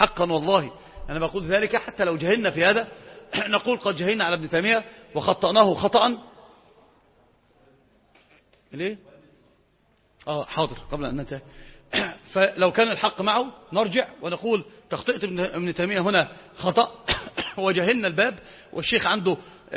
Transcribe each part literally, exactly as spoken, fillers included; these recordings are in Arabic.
حقا والله أنا بقول ذلك حتى لو جهلنا في هذا نقول قد جهلنا على ابن تيمية وخطأناه خطأ. ليه؟ آه حاضر قبل أن ننتهي. فلو كان الحق معه نرجع ونقول تخطئت ابن تيمية هنا خطأ وجهلنا الباب والشيخ عنده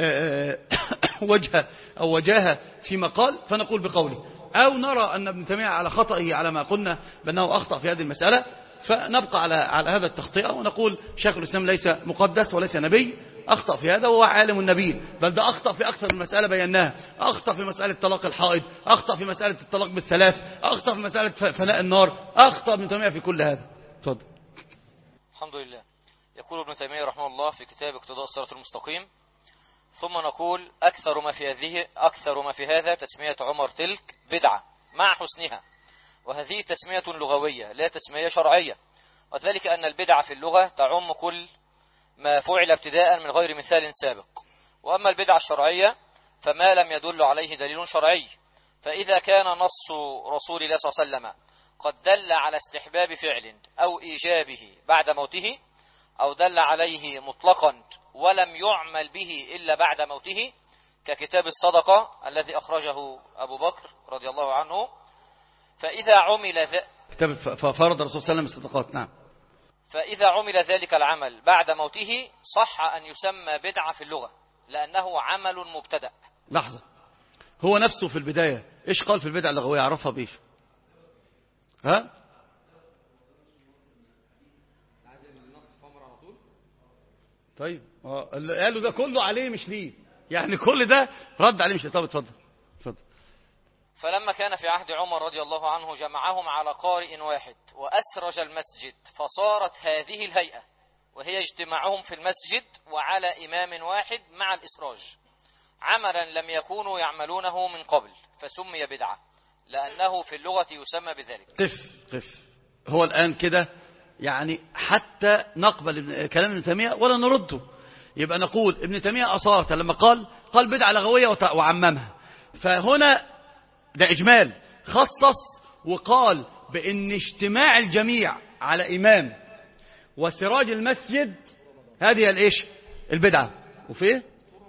وجهة أو وجاهة فيما قال فنقول بقوله، أو نرى أن ابن تيمية على خطئه على ما قلنا بأنه أخطأ في هذه المسألة فنبقى على على هذا التخطئة ونقول شيخ الإسلام ليس مقدس وليس نبي، أخطأ في هذا وهو عالم النبي، بل ده أخطأ في أكثر من مسألة بيناها، أخطأ في مسألة طلاق الحائض، أخطأ في مسألة الطلاق بالثلاث، أخطأ في مسألة فناء النار، أخطأ ابن تيمية في كل هذا. تفضل. الحمد لله. يقول ابن تيمية رحمه الله في كتاب اقتضاء الصراط المستقيم: ثم نقول أكثر ما في هذه أكثر ما في هذا تسمية عمر تلك بدعة مع حسنها، وهذه تسمية لغوية لا تسمية شرعية، وذلك أن البدعة في اللغة تعم كل ما فعل ابتداء من غير مثال سابق، وأما البدعة الشرعية فما لم يدل عليه دليل شرعي، فإذا كان نص رسول الله صلى الله عليه وسلم قد دل على استحباب فعل أو إيجابه بعد موته، أو دل عليه مطلقا ولم يعمل به إلا بعد موته، ككتاب الصدقة الذي أخرجه أبو بكر رضي الله عنه، فإذا عمل ذ... كتاب فرض الرسول صلى الله عليه وسلم الصدقات. نعم. فإذا عمل ذلك العمل بعد موته صح أن يسمى بدعة في اللغة لأنه عمل مبتدأ. لحظة، هو نفسه في البداية إيش قال في البدعة اللغوية؟ عرفها بإيش؟ ها؟ طيب اللي قالوا ده كله عليه مش ليه، يعني كل ده رد عليه مش ليه. طب اتفضل اتفضل. فلما كان في عهد عمر رضي الله عنه جمعهم على قارئ واحد وأسرج المسجد، فصارت هذه الهيئة وهي اجتماعهم في المسجد وعلى إمام واحد مع الإسراج عملا لم يكونوا يعملونه من قبل، فسمي بدعة لأنه في اللغة يسمى بذلك. قف قف. هو الآن كده يعني حتى نقبل كلام ابن تيمية ولا نرده، يبقى نقول ابن تيمية أصارة لما قال قال بدعة لغوية وعممها، فهنا ده إجمال، خصص وقال بأن اجتماع الجميع على إمام وسراج المسجد هذه الإيش البدعة. وفيه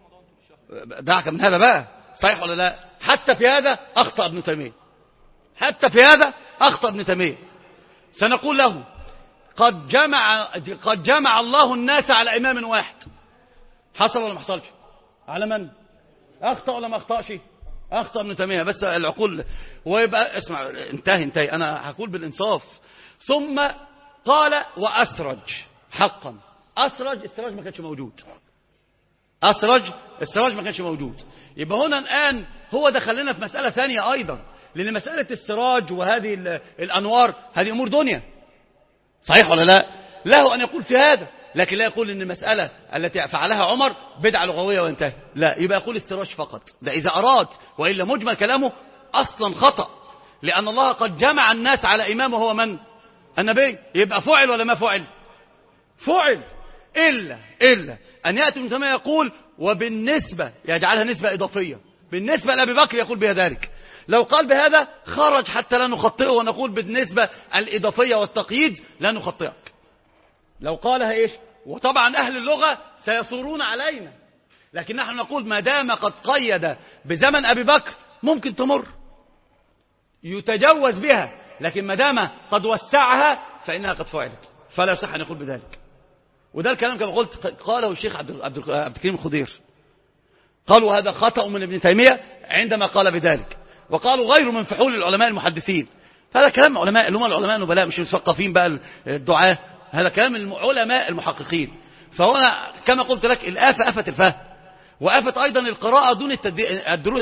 دعك من هذا بقى، صحيح ولا لا؟ حتى في هذا أخطأ ابن تيمية، حتى في هذا أخطأ ابن تيمية. سنقول له قد جمع قد جمع الله الناس على إمام واحد، حصل ولا ما حصلش؟ على من؟ أخطأ ولا ما أخطأش؟ أخطأ ابن تيمية. بس العقول ويبقى اسمع، انتهي انتهي أنا هقول بالإنصاف. ثم قال وأسرج حقا، أسرج السراج ما كانش موجود، أسرج السراج ما كانش موجود. يبقى هنا الآن هو دخلنا في مسألة ثانية أيضا، لأن مسألة السراج وهذه الأنوار هذه أمور دنيا، صحيح ولا لا؟ له أن يقول في هذا، لكن لا يقول أن المسألة التي فعلها عمر بدعة لغوية وانتهى، لا، يبقى يقول السراج فقط، ده إذا أراد، وإلا مجمل كلامه أصلا خطأ، لأن الله قد جمع الناس على إمام وهو من؟ النبي. يبقى فعل ولا ما فعل؟ فعل، إلا إلا أن يأتي ابن تيمية يقول وبالنسبة يجعلها نسبة إضافية، بالنسبة لأبي بكر يقول بها ذلك. لو قال بهذا خرج حتى لا نخطئه ونقول بالنسبة الإضافية والتقييد لا نخطئك. لو قالها إيش؟ وطبعا أهل اللغة سيصورون علينا، لكن نحن نقول ما دام قد قيد بزمن أبي بكر ممكن تمر يتجوز بها، لكن ما دام قد وسعها فإنها قد فعلت، فلا يصح أن يقول بذلك. وده الكلام كما قلت قاله الشيخ عبد عبد الكريم الخضير، قالوا هذا خطأ من ابن تيمية عندما قال بذلك، وقالوا غير من فحول العلماء المحدثين. هذا كلام علماء اللي هم العلماء النبلاء، مش المثقفين بقى الدعاة، هذا كلام العلماء المحققين. فهنا كما قلت لك الآفة آفة الفهم، وآفة أيضا القراءة دون الدروس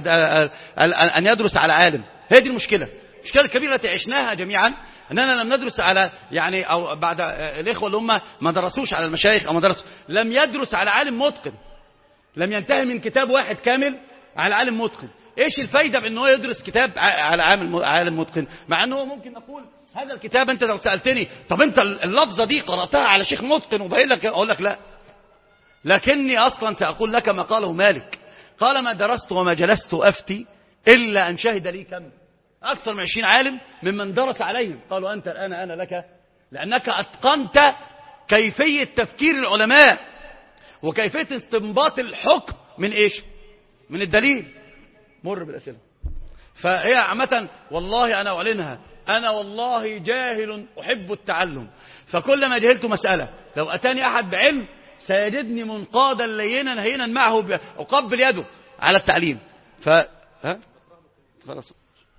أن يدرس على عالم. هذه المشكلة، المشكلة الكبيرة التي عشناها جميعا أننا لم ندرس على يعني أو بعد الإخوة اللي هم ما درسوش على المشايخ أو ما درسوا، لم يدرس على عالم متقن، لم ينتهي من كتاب واحد كامل على عالم متقن. ايش الفايدة بأنه يدرس كتاب على عالم متقن، مع أنه ممكن نقول هذا الكتاب أنت لو سألتني طب أنت اللفظة دي قرأتها على شيخ متقن وبقول لك، أقول لك لا، لكني أصلا سأقول لك ما قاله مالك، قال ما درست وما جلست أفتي إلا أن شهد لي كم أكثر من عشرين عالم ممن درس عليهم، قالوا أنت الآن أنا لك لأنك أتقنت كيفية تفكير العلماء وكيفية استنباط الحكم من إيش؟ من الدليل. مر بالأسئلة. فهي عامة والله أنا أعلنها، أنا والله جاهل أحب التعلم، فكلما جهلت مسألة لو أتاني أحد بعلم سيجدني منقادا لينا هينا معه أقبل يده على التعليم. ف ها خلاص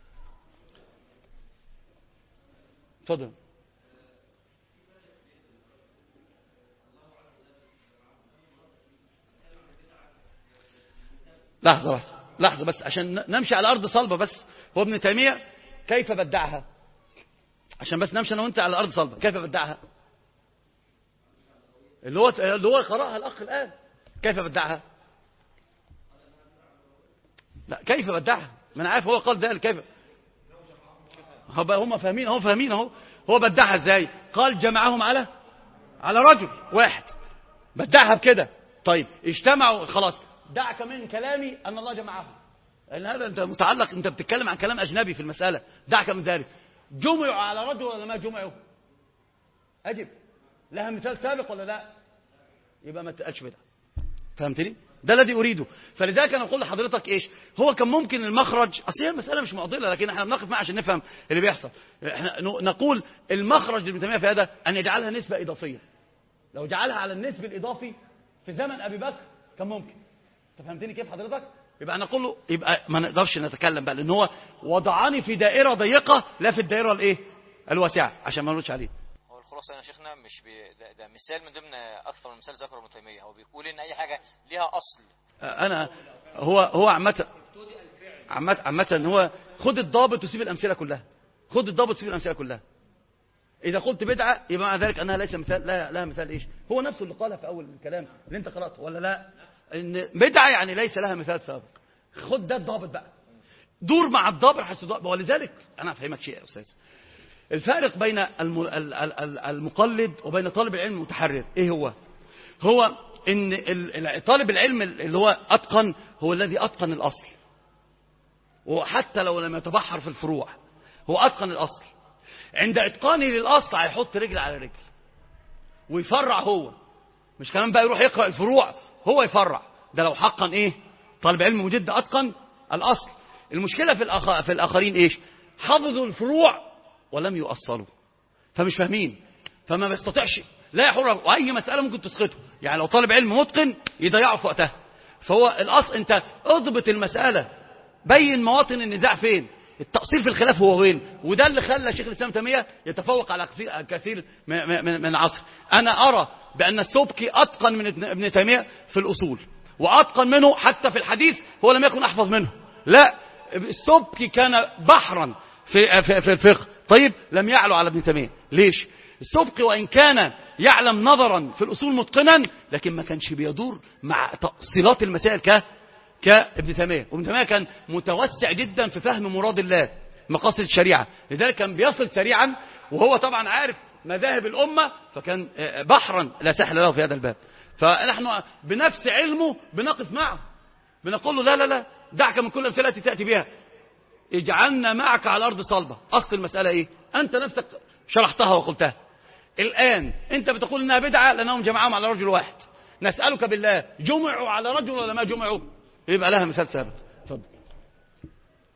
اتفضل. لحظة بس لحظة بس عشان نمشي على أرض صلبة. بس هو ابن تيمية كيف بدعها؟ عشان بس نمشي أنا وأنت على أرض صلبة. كيف بدعها؟ اللي هو اللي هو قرأها الأخ الآن. كيف بدعها؟ لا كيف بدعها؟ ما أنا عارف هو قال ذلك. كيف هم فاهمين هم فاهمين اهو. هو بدعها ازاي؟ قال جمعهم على على رجل واحد. بدعها بكده. طيب اجتمعوا خلاص. دعك من كلامي أن الله جمعهم، لأن هذا أنت متعلق، أنت بتتكلم عن كلام أجنبي في المسألة. دعك من ذلك. جمعوا على رجل ولا ما جمعوا؟ أجب. لها مثال سابق ولا لا؟ يبقى ما تقالش بدعة. فهمتني؟ ده الذي أريده. فلذلك أنا أقول لحضرتك إيش هو كان ممكن المخرج. أصل هي المسألة مش معضلة، لكن احنا بنقف معها عشان نفهم اللي بيحصل. احنا نقول المخرج لابن تيمية في هذا أن يجعلها نسبة إضافية. لو جعلها على النسب الإضافي في زمن أبي بكر كان ممكن. فهمتني كيف حضرتك؟ يبقى نقول له يبقى ما نقدرش نتكلم بقى، لأن هو وضعني في دائرة ضيقة لا في الدائرة الايه الواسعة، عشان ما نقولش عليه. هو الخلاصة يا شيخنا مش بي... ده, ده مثال من ضمن أكثر من مثال ذكره ابن تيمية. هو بيقول إن أي حاجة ليها أصل. أنا هو هو عامة عامة عامة هو خد الضابط وسيب الأمثلة كلها. خد الضابط وسيب الأمثلة كلها. إذا قلت بدعة يبقى مع ذلك أنها ليس مثال لها, لها مثال إيش؟ هو نفسه اللي قالها في أول الكلام اللي أنت قرأته ولا لا؟ إن بدعة يعني ليس لها مثال سابق. خد ده الضابط بقى. دور مع الضابط حيث ضابط. ولذلك أنا أفهمك شيء يا أستاذ. الفارق بين المقلد وبين طالب العلم المتحرر إيه هو؟ هو إن طالب العلم اللي هو أتقن هو الذي أتقن الأصل، وحتى لو لم يتبحر في الفروع هو أتقن الأصل. عند إتقانه للأصل هيحط رجل على رجل ويفرع. هو مش كمان بقى يروح يقرأ الفروع، هو يفرع. ده لو حقا إيه طالب علم مجد أتقن الأصل. المشكلة في, الأخ... في الآخرين إيش؟ حفظوا الفروع ولم يؤصلوا، فمش فاهمين، فما بيستطيعش لا يحر. وأي مسألة ممكن تسقطه. يعني لو طالب علم متقن يضيعه في وقتها. فهو الأصل أنت اضبط المسألة، بين مواطن النزاع فين، التأصيل في الخلاف هو وين. وده اللي خلى شيخ الإسلام تيمية يتفوق على كثير من العصر. أنا أرى بأن السبكي أتقن من ابن تيمية في الأصول، وأتقن منه حتى في الحديث. هو لم يكن أحفظ منه، لا، السبكي كان بحرا في في الفقه. طيب لم يعلو على ابن تيمية. ليش؟ السبكي وإن كان يعلم نظرا في الأصول متقنا، لكن ما كانش بيدور مع تأصيلات المسائل ك كابن تيمية. وابن تيمية كان متوسع جدا في فهم مراد الله، مقاصد الشريعة، لذلك كان بيصل سريعا. وهو طبعا عارف مذاهب الأمة، فكان بحرا لا ساحل له في هذا الباب. فنحن بنفس علمه بنقف معه، بنقول له لا لا لا دعك من كل الأمثلة التي تأتي بها، اجعلنا معك على أرض صلبة. أصل المسألة إيه؟ أنت نفسك شرحتها وقلتها. الآن أنت بتقول إنها بدعة لأنهم جمعهم على رجل واحد. نسألك بالله، جمعوا على رجل ولا ما جمعوا؟ يبقى لها مثال ثابت. اتفضل.